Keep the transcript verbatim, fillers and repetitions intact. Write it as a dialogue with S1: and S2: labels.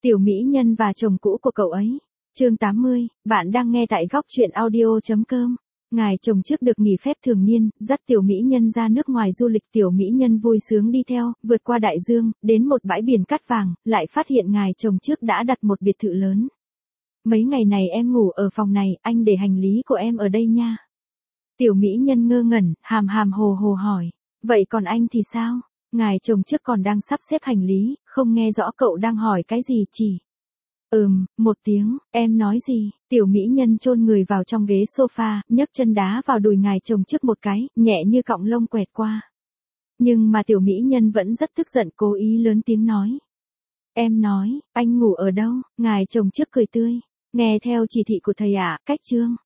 S1: Tiểu mỹ nhân và chồng cũ của cậu ấy. Chương tám mươi, bạn đang nghe tại góc truyện audio chấm com. Ngài chồng trước được nghỉ phép thường niên, dắt tiểu mỹ nhân ra nước ngoài du lịch. Tiểu mỹ nhân vui sướng đi theo, vượt qua đại dương, đến một bãi biển cát vàng, lại phát hiện ngài chồng trước đã đặt một biệt thự lớn. Mấy ngày này em ngủ ở phòng này, anh để hành lý của em ở đây nha. Tiểu mỹ nhân ngơ ngẩn, hàm hàm hồ hồ hỏi. Vậy còn anh thì sao? Ngài chồng trước còn đang sắp xếp hành lý, không nghe rõ cậu đang hỏi cái gì chỉ. Ừm, một tiếng, em nói gì? Tiểu mỹ nhân chôn người vào trong ghế sofa, nhấc chân đá vào đùi ngài chồng trước một cái, nhẹ như cọng lông quẹt qua. Nhưng mà tiểu mỹ nhân vẫn rất tức giận, cố ý lớn tiếng nói. Em nói, anh ngủ ở đâu? Ngài chồng trước cười tươi. Nghe theo chỉ thị của thầy ạ, cách chương.